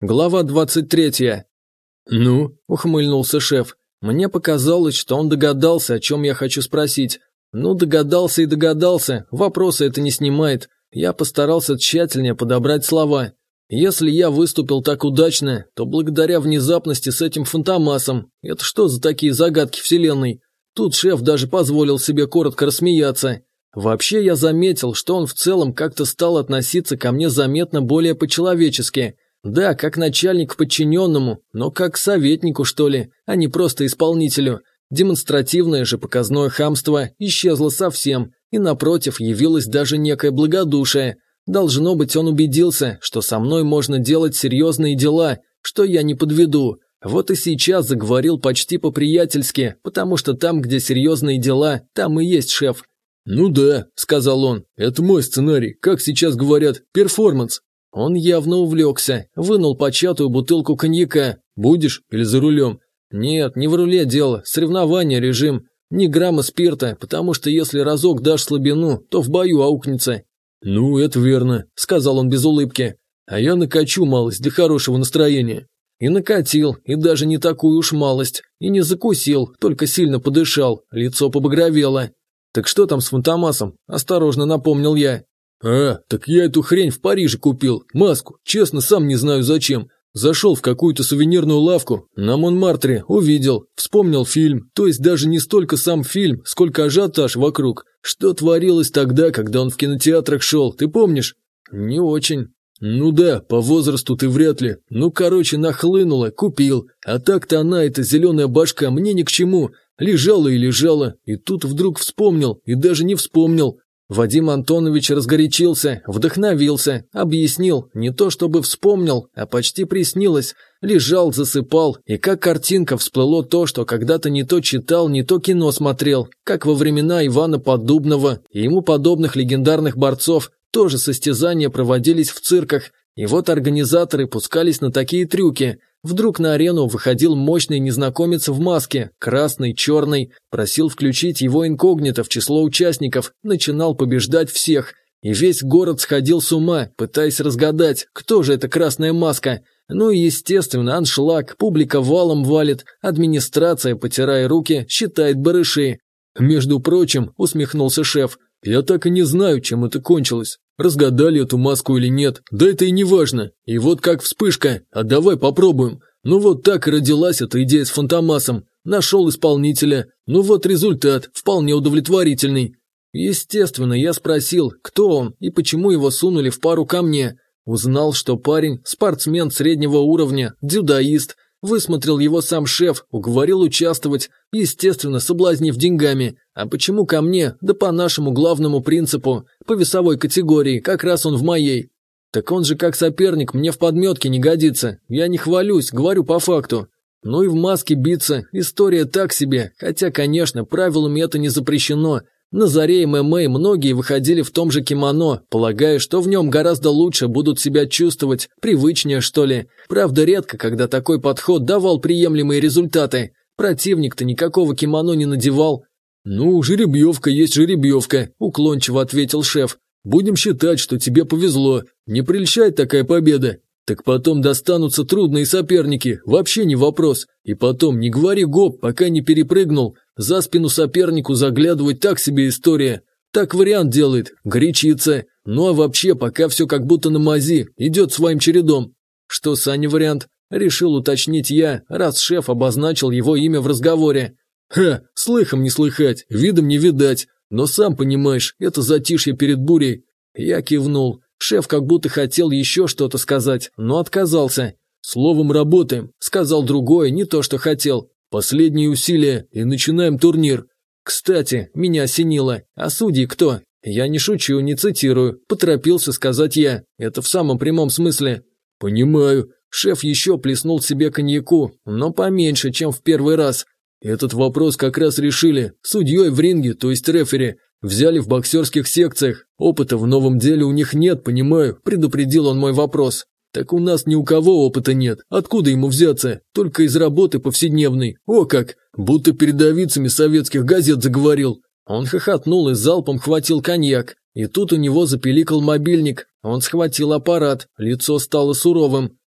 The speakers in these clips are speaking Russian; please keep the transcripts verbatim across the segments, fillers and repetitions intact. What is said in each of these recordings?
Глава двадцать третья. «Ну?» – ухмыльнулся шеф. Мне показалось, что он догадался, о чем я хочу спросить. Ну, догадался и догадался, вопроса это не снимает. Я постарался тщательнее подобрать слова. Если я выступил так удачно, то благодаря внезапности с этим Фантомасом. Это что за такие загадки вселенной? Тут шеф даже позволил себе коротко рассмеяться. Вообще я заметил, что он в целом как-то стал относиться ко мне заметно более по-человечески. Да, как начальник к подчиненному, но как к советнику, что ли, а не просто исполнителю. Демонстративное же показное хамство исчезло совсем, и напротив явилось даже некое благодушие. Должно быть, он убедился, что со мной можно делать серьезные дела, что я не подведу. Вот и сейчас заговорил почти по-приятельски, потому что там, где серьезные дела, там и есть шеф. «Ну да», – сказал он, – «это мой сценарий, как сейчас говорят, перформанс». Он явно увлекся, вынул початую бутылку коньяка. «Будешь или за рулем?» «Нет, не в руле дело, соревнования, режим. Ни грамма спирта, потому что если разок дашь слабину, то в бою аукнется». «Ну, это верно», – сказал он без улыбки. «А я накачу малость для хорошего настроения». И накатил, и даже не такую уж малость. И не закусил, только сильно подышал, лицо побагровело. «Так что там с Фантомасом?» – осторожно напомнил я. «А, так я эту хрень в Париже купил, маску, честно, сам не знаю зачем. Зашел в какую-то сувенирную лавку, на Монмартре, увидел, вспомнил фильм, то есть даже не столько сам фильм, сколько ажиотаж вокруг. Что творилось тогда, когда он в кинотеатрах шел, ты помнишь?» «Не очень». «Ну да, по возрасту ты вряд ли. Ну, короче, нахлынула, купил. А так-то она, эта зеленая башка, мне ни к чему. Лежала и лежала, и тут вдруг вспомнил, и даже не вспомнил». Вадим Антонович разгорячился, вдохновился, объяснил, не то чтобы вспомнил, а почти приснилось. Лежал, засыпал, и как картинка всплыло то, что когда-то не то читал, не то кино смотрел, как во времена Ивана Поддубного и ему подобных легендарных борцов. Тоже состязания проводились в цирках, и вот организаторы пускались на такие трюки. Вдруг на арену выходил мощный незнакомец в маске, красный, черный, просил включить его инкогнито в число участников, начинал побеждать всех. И весь город сходил с ума, пытаясь разгадать, кто же эта красная маска. Ну и естественно, аншлаг, публика валом валит, администрация, потирая руки, считает барыши. «Между прочим», – усмехнулся шеф, – «я так и не знаю, чем это кончилось. Разгадали эту маску или нет, да это и не важно. И вот как вспышка, а давай попробуем. Ну вот так и родилась эта идея с Фантомасом. Нашел исполнителя, ну вот результат, вполне удовлетворительный». Естественно, я спросил, кто он и почему его сунули в пару ко мне. Узнал, что парень – спортсмен среднего уровня, дзюдоист. Высмотрел его сам шеф, уговорил участвовать, естественно, соблазнив деньгами. А почему ко мне? Да по нашему главному принципу, по весовой категории, как раз он в моей. Так он же как соперник мне в подметке не годится. Я не хвалюсь, говорю по факту. Ну и в маске биться, история так себе, хотя, конечно, правилами это не запрещено. На заре эм эм а многие выходили в том же кимоно, полагая, что в нем гораздо лучше будут себя чувствовать, привычнее, что ли. Правда, редко, когда такой подход давал приемлемые результаты. Противник-то никакого кимоно не надевал. «Ну, жеребьевка есть жеребьевка», – уклончиво ответил шеф. «Будем считать, что тебе повезло. Не прельщает такая победа. Так потом достанутся трудные соперники, вообще не вопрос. И потом, не говори гоп, пока не перепрыгнул. За спину сопернику заглядывать так себе история. Так вариант делает, горячится. Ну а вообще, пока все как будто на мази, идет своим чередом». «Что, Саня, вариант?» – решил уточнить я, раз шеф обозначил его имя в разговоре. «Ха, слыхом не слыхать, видом не видать. Но сам понимаешь, это затишье перед бурей». Я кивнул. Шеф как будто хотел еще что-то сказать, но отказался. «Словом, работаем», – сказал другое, не то что хотел. «Последние усилия, и начинаем турнир». Кстати, меня осенило. А судьи кто? Я не шучу, не цитирую. Поторопился сказать я. Это в самом прямом смысле. «Понимаю». Шеф еще плеснул себе коньяку, но поменьше, чем в первый раз. «Этот вопрос как раз решили. Судьей в ринге, то есть рефери. Взяли в боксерских секциях. Опыта в новом деле у них нет, понимаю», – предупредил он мой вопрос. «Так у нас ни у кого опыта нет. Откуда ему взяться? Только из работы повседневной. О как! Будто передовицами советских газет заговорил». Он хохотнул и залпом хватил коньяк. И тут у него запиликал мобильник. Он схватил аппарат, лицо стало суровым.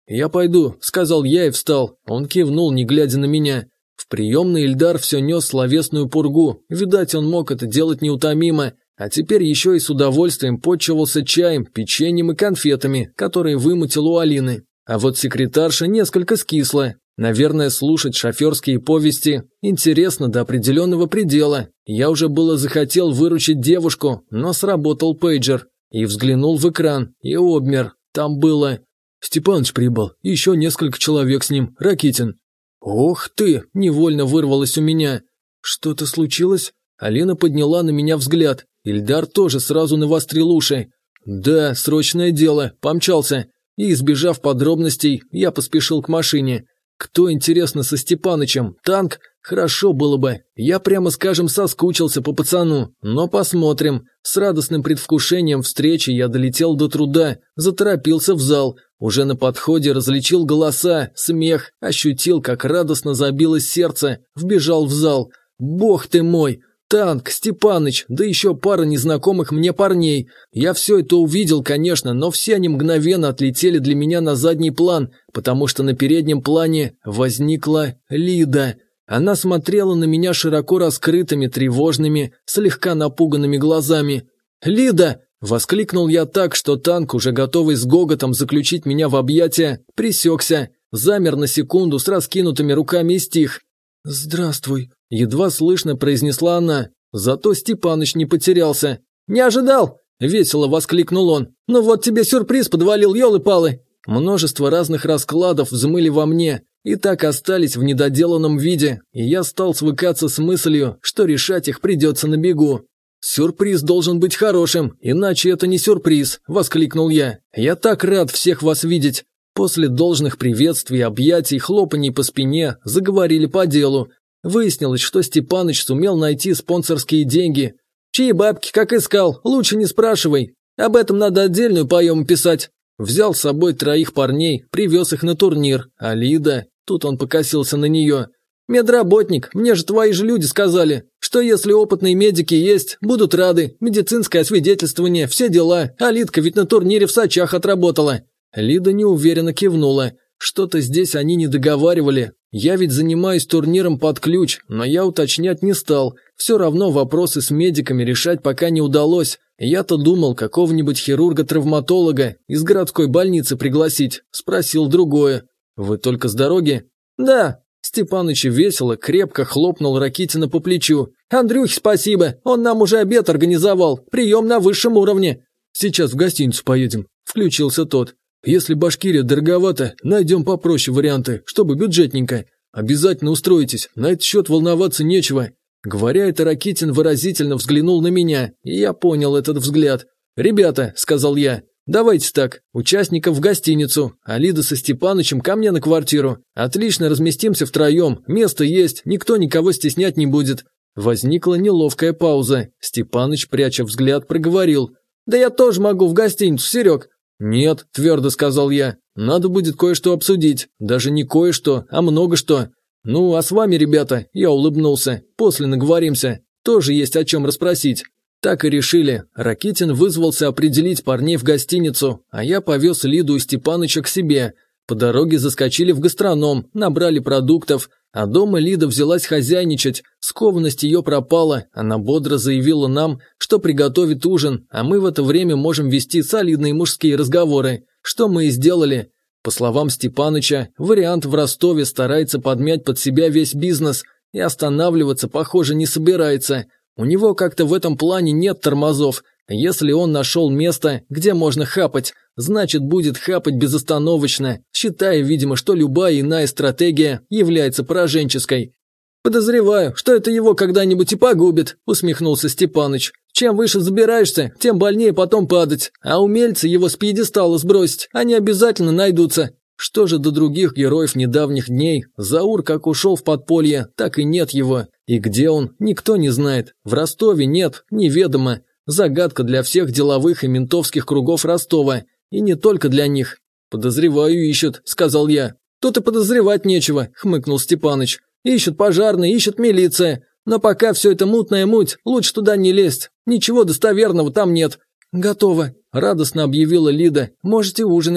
«Я пойду», – сказал я и встал. Он кивнул, не глядя на меня. В приемной Ильдар все нес словесную пургу. Видать, он мог это делать неутомимо. А теперь еще и с удовольствием подчивался чаем, печеньем и конфетами, которые вымутил у Алины. А вот секретарша несколько скисла. Наверное, слушать шоферские повести интересно до определенного предела. Я уже было захотел выручить девушку, но сработал пейджер. И взглянул в экран, и обмер. Там было... «Степаныч прибыл, еще несколько человек с ним, Ракитин». «Ох ты!» – невольно вырвалось у меня. «Что-то случилось?» Алина подняла на меня взгляд. Ильдар тоже сразу навострил уши. «Да, срочное дело, помчался». И, избежав подробностей, я поспешил к машине. Кто, интересно, со Степанычем? Танк? Хорошо было бы. Я, прямо скажем, соскучился по пацану. Но посмотрим. С радостным предвкушением встречи я долетел до труда, заторопился в зал. Уже на подходе различил голоса, смех, ощутил, как радостно забилось сердце, вбежал в зал. Бог ты мой! Танк, Степаныч, да еще пара незнакомых мне парней. Я все это увидел, конечно, но все они мгновенно отлетели для меня на задний план, потому что на переднем плане возникла Лида. Она смотрела на меня широко раскрытыми, тревожными, слегка напуганными глазами. «Лида!» – воскликнул я так, что танк, уже готовый с гоготом заключить меня в объятия, пресекся, замер на секунду с раскинутыми руками и стих. «Здравствуй», – едва слышно произнесла она. Зато Степаныч не потерялся. «Не ожидал!» – весело воскликнул он. «Ну вот тебе сюрприз подвалил, елы-палы!» Множество разных раскладов взмыли во мне и так остались в недоделанном виде, и я стал свыкаться с мыслью, что решать их придется на бегу. «Сюрприз должен быть хорошим, иначе это не сюрприз», – воскликнул я. «Я так рад всех вас видеть». После должных приветствий, объятий, хлопаний по спине заговорили по делу. Выяснилось, что Степаныч сумел найти спонсорские деньги. «Чьи бабки, как искал, лучше не спрашивай. Об этом надо отдельную поему писать». Взял с собой троих парней, привез их на турнир. А Лида, тут он покосился на нее. «Медработник, мне же твои же люди сказали, что если опытные медики есть, будут рады, медицинское освидетельствование, все дела, а Лидка ведь на турнире в Сочах отработала». Лида неуверенно кивнула. Что-то здесь они не договаривали. Я ведь занимаюсь турниром под ключ, но я уточнять не стал. Все равно вопросы с медиками решать пока не удалось. Я-то думал какого-нибудь хирурга-травматолога из городской больницы пригласить. Спросил другое. «Вы только с дороги?» «Да». Степаныч весело, крепко хлопнул Ракитина по плечу. «Андрюхе спасибо, он нам уже обед организовал. Прием на высшем уровне». «Сейчас в гостиницу поедем», – включился тот. «Если Башкирия дороговато, найдем попроще варианты, чтобы бюджетненько. Обязательно устроитесь, на этот счет волноваться нечего». Говоря это, Ракитин выразительно взглянул на меня, и я понял этот взгляд. «Ребята», – сказал я, – «давайте так, участников в гостиницу, а Лида со Степанычем ко мне на квартиру. Отлично разместимся втроем, место есть, никто никого стеснять не будет». Возникла неловкая пауза. Степаныч, пряча взгляд, проговорил. «Да я тоже могу в гостиницу, Серег». «Нет», – твердо сказал я, – «надо будет кое-что обсудить. Даже не кое-что, а много что». «Ну, а с вами, ребята», – я улыбнулся, – «после наговоримся. Тоже есть о чем расспросить». Так и решили. Ракитин вызвался определить парней в гостиницу, а я повез Лиду и Степаныча к себе. По дороге заскочили в гастроном, набрали продуктов, а дома Лида взялась хозяйничать, скованность ее пропала, она бодро заявила нам, что приготовит ужин, а мы в это время можем вести солидные мужские разговоры, что мы и сделали. По словам Степаныча, вариант в Ростове старается подмять под себя весь бизнес и останавливаться, похоже, не собирается. У него как-то в этом плане нет тормозов. Если он нашел место, где можно хапать, значит будет хапать безостановочно, считая, видимо, что любая иная стратегия является пораженческой. «Подозреваю, что это его когда-нибудь и погубит», – усмехнулся Степаныч. «Чем выше забираешься, тем больнее потом падать, а умельцы его с пьедестала сбросить, они обязательно найдутся». Что же до других героев недавних дней? Заур как ушел в подполье, так и нет его. И где он, никто не знает. В Ростове нет, неведомо. Загадка для всех деловых и ментовских кругов Ростова. И не только для них. «Подозреваю, ищут», – сказал я. «Тут и подозревать нечего», – хмыкнул Степаныч. «Ищут пожарные, ищут милиция. Но пока все это мутная муть, лучше туда не лезть. Ничего достоверного там нет». «Готово», – радостно объявила Лида. «Можете ужинать».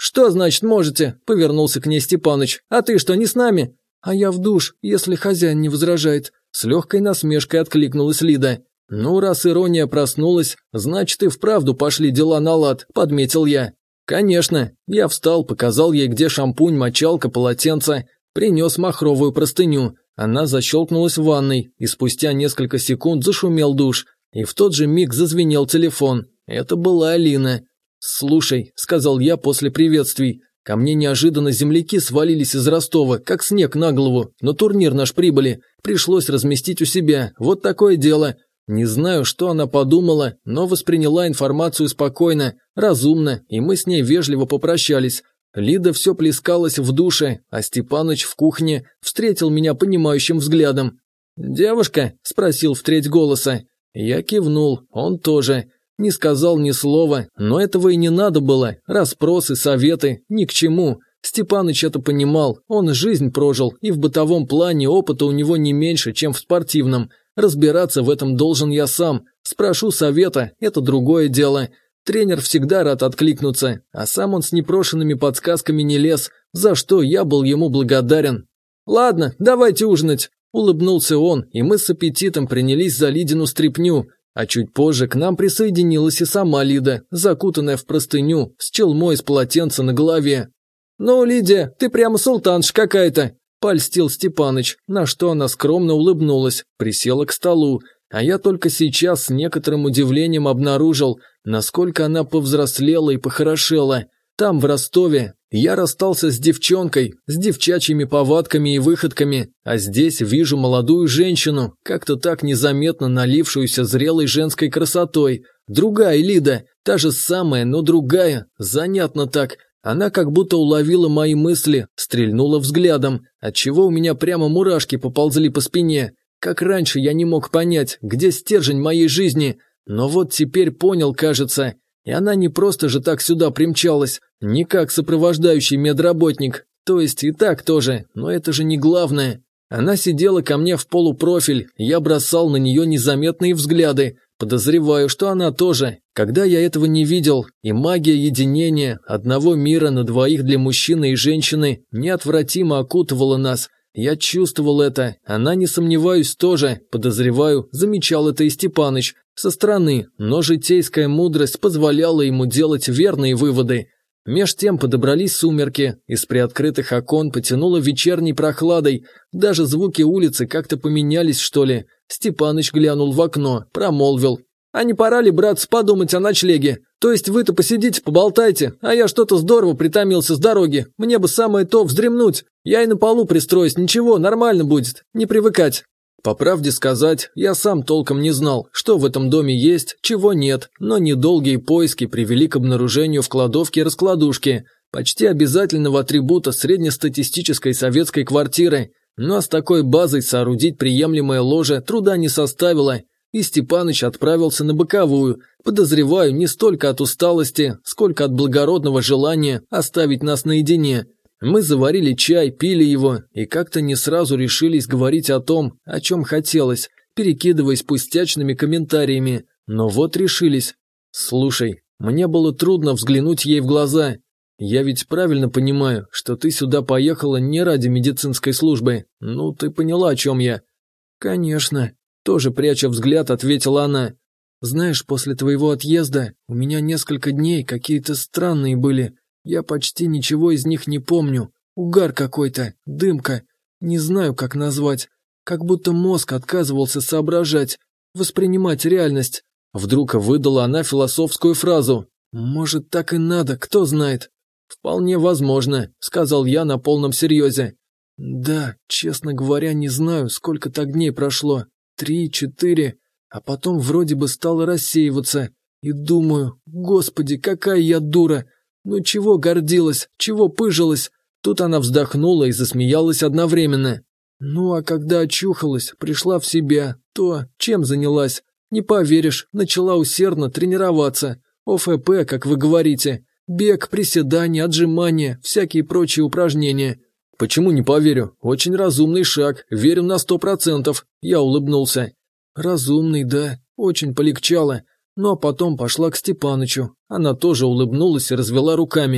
«Что значит можете?» – повернулся к ней Степаныч. «А ты что, не с нами?» «А я в душ, если хозяин не возражает». С легкой насмешкой откликнулась Лида. «Ну, раз ирония проснулась, значит и вправду пошли дела на лад», – подметил я. «Конечно». Я встал, показал ей, где шампунь, мочалка, полотенце, принес махровую простыню. Она защелкнулась в ванной, и спустя несколько секунд зашумел душ, и в тот же миг зазвенел телефон. Это была Алина. «Слушай», – сказал я после приветствий, – «ко мне неожиданно земляки свалились из Ростова, как снег на голову, на турнир наш прибыли, пришлось разместить у себя, вот такое дело». Не знаю, что она подумала, но восприняла информацию спокойно, разумно, и мы с ней вежливо попрощались. Лида все плескалась в душе, а Степаныч в кухне встретил меня понимающим взглядом. «Девушка?» – спросил в треть голоса. Я кивнул, он тоже. Не сказал ни слова, но этого и не надо было, расспросы, советы, ни к чему. Степаныч это понимал, он жизнь прожил, и в бытовом плане опыта у него не меньше, чем в спортивном. Разбираться в этом должен я сам. Спрошу совета, это другое дело. Тренер всегда рад откликнуться, а сам он с непрошенными подсказками не лез, за что я был ему благодарен. «Ладно, давайте ужинать», – улыбнулся он, и мы с аппетитом принялись за Лидину стряпню. А чуть позже к нам присоединилась и сама Лида, закутанная в простыню, с челмой из полотенца на голове. «Ну, Лидия, ты прямо султанша какая-то», – польстил Степаныч, на что она скромно улыбнулась, присела к столу, а я только сейчас с некоторым удивлением обнаружил, насколько она повзрослела и похорошела. Там, в Ростове, я расстался с девчонкой, с девчачьими повадками и выходками, а здесь вижу молодую женщину, как-то так незаметно налившуюся зрелой женской красотой. Другая Лида, та же самая, но другая, занятно так. Она как будто уловила мои мысли, стрельнула взглядом, отчего у меня прямо мурашки поползли по спине. Как раньше я не мог понять, где стержень моей жизни, но вот теперь понял, кажется. И она не просто же так сюда примчалась, не как сопровождающий медработник, то есть и так тоже, но это же не главное. Она сидела ко мне в полупрофиль, я бросал на нее незаметные взгляды, подозреваю, что она тоже, когда я этого не видел, и магия единения, одного мира на двоих для мужчины и женщины, неотвратимо окутывала нас. Я чувствовал это, она, не сомневаюсь, тоже, подозреваю, замечал это и Степаныч, со стороны, но житейская мудрость позволяла ему делать верные выводы. Меж тем подобрались сумерки, из приоткрытых окон потянуло вечерней прохладой, даже звуки улицы как-то поменялись, что ли. Степаныч глянул в окно, промолвил: «А не пора ли, братцы, подумать о ночлеге? То есть вы-то посидите, поболтайте, а я что-то здорово притомился с дороги, мне бы самое то вздремнуть. Я и на полу пристроюсь, ничего, нормально будет, не привыкать». По правде сказать, я сам толком не знал, что в этом доме есть, чего нет, но недолгие поиски привели к обнаружению в кладовке раскладушки, почти обязательного атрибута среднестатистической советской квартиры. Но с такой базой соорудить приемлемое ложе труда не составило, и Степаныч отправился на боковую, подозреваю, не столько от усталости, сколько от благородного желания оставить нас наедине. Мы заварили чай, пили его, и как-то не сразу решились говорить о том, о чем хотелось, перекидываясь пустячными комментариями, но вот решились. «Слушай, мне было трудно взглянуть ей в глаза. Я ведь правильно понимаю, что ты сюда поехала не ради медицинской службы. Ну, ты поняла, о чем я?» «Конечно», – тоже пряча взгляд, ответила она. «Знаешь, после твоего отъезда у меня несколько дней какие-то странные были. Я почти ничего из них не помню. Угар какой-то, дымка. Не знаю, как назвать. Как будто мозг отказывался соображать, воспринимать реальность». Вдруг выдала она философскую фразу. «Может, так и надо, кто знает». «Вполне возможно», — сказал я на полном серьезе. «Да, честно говоря, не знаю, сколько так дней прошло. Три, четыре. А потом вроде бы стало рассеиваться. И думаю, господи, какая я дура. Ну чего гордилась, чего пыжилась?» Тут она вздохнула и засмеялась одновременно. «Ну а когда очухалась, пришла в себя, то чем занялась? Не поверишь, начала усердно тренироваться. ОФП, как вы говорите. Бег, приседания, отжимания, всякие прочие упражнения». «Почему не поверю? Очень разумный шаг, верю на сто процентов», – я улыбнулся. «Разумный, да, очень полегчало. Но потом пошла к Степанычу. Она тоже улыбнулась и развела руками.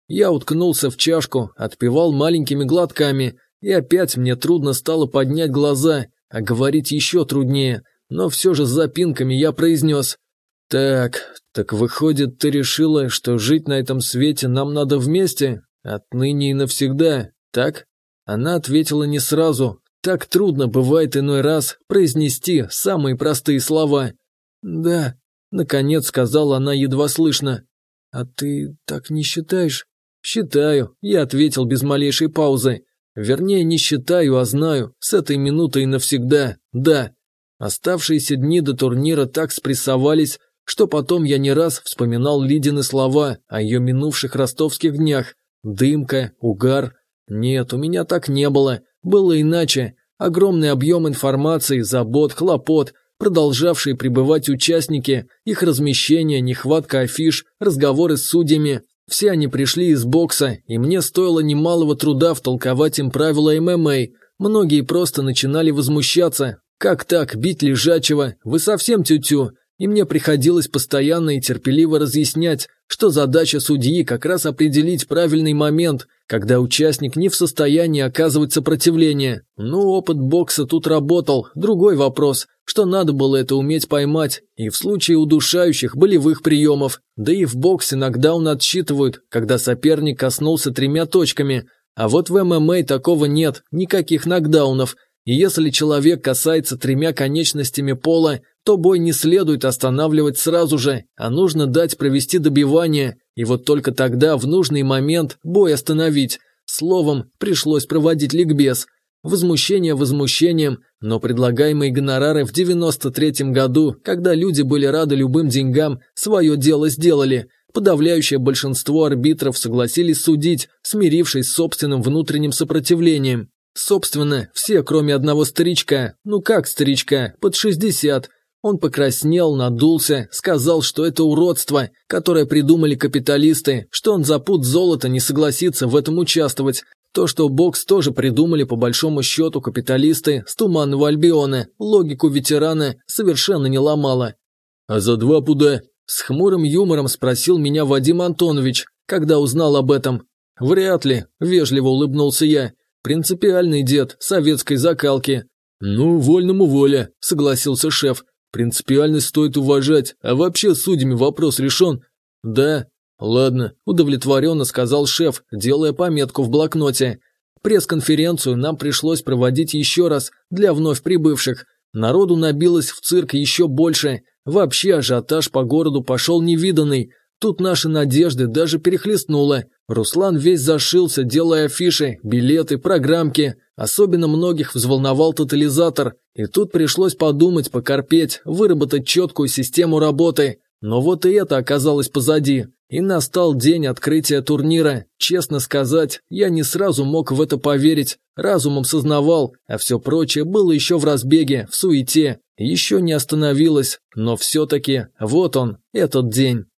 Я уткнулся в чашку, отпивал маленькими глотками, и опять мне трудно стало поднять глаза, а говорить еще труднее, но все же с запинками я произнес: «Так, так выходит, ты решила, что жить на этом свете нам надо вместе? Отныне и навсегда, так?» Она ответила не сразу. Так трудно бывает иной раз произнести самые простые слова. «Да», — наконец сказала она едва слышно. «А ты так не считаешь?» «Считаю», — я ответил без малейшей паузы. «Вернее, не считаю, а знаю, с этой минуты и навсегда, да». Оставшиеся дни до турнира так спрессовались, что потом я не раз вспоминал Лидины слова о ее минувших ростовских днях. Дымка, угар. Нет, у меня так не было. Было иначе. Огромный объем информации, забот, хлопот, продолжавшие пребывать участники, их размещение, нехватка афиш, разговоры с судьями. Все они пришли из бокса, и мне стоило немалого труда втолковать им правила эм эм а. Многие просто начинали возмущаться. Как так, бить лежачего? Вы совсем тю-тю? И мне приходилось постоянно и терпеливо разъяснять, что задача судьи как раз определить правильный момент, когда участник не в состоянии оказывать сопротивление. Ну, опыт бокса тут работал, другой вопрос, что надо было это уметь поймать, и в случае удушающих болевых приемов, да и в боксе нокдаун отсчитывают, когда соперник коснулся тремя точками, а вот в эм эм а такого нет, никаких нокдаунов. И если человек касается тремя конечностями пола, то бой не следует останавливать сразу же, а нужно дать провести добивание, и вот только тогда в нужный момент бой остановить. Словом, пришлось проводить ликбез. Возмущение возмущением, но предлагаемые гонорары в девяносто третьем году, когда люди были рады любым деньгам, свое дело сделали. Подавляющее большинство арбитров согласились судить, смирившись с собственным внутренним сопротивлением. Собственно, все, кроме одного старичка. Ну как старичка, под шестьдесят. Он покраснел, надулся, сказал, что это уродство, которое придумали капиталисты, что он за пуд золота не согласится в этом участвовать. То, что бокс тоже придумали по большому счету капиталисты с Туманного Альбиона, логику ветерана совершенно не ломало. «А за два пуда?» – с хмурым юмором спросил меня Вадим Антонович, когда узнал об этом. «Вряд ли», – вежливо улыбнулся я. «Принципиальный дед, советской закалки». «Ну, вольному воля», – согласился шеф. «Принципиальность стоит уважать, а вообще с судьями вопрос решен». «Да». «Ладно», – удовлетворенно сказал шеф, делая пометку в блокноте. Пресс-конференцию нам пришлось проводить еще раз для вновь прибывших. Народу набилось в цирк еще больше. Вообще ажиотаж по городу пошел невиданный. Тут наши надежды даже перехлестнуло. Руслан весь зашился, делая афиши, билеты, программки. Особенно многих взволновал тотализатор. И тут пришлось подумать, покорпеть, выработать четкую систему работы. Но вот и это оказалось позади. И настал день открытия турнира. Честно сказать, я не сразу мог в это поверить. Разумом сознавал, а все прочее было еще в разбеге, в суете. Еще не остановилось, но все-таки вот он, этот день.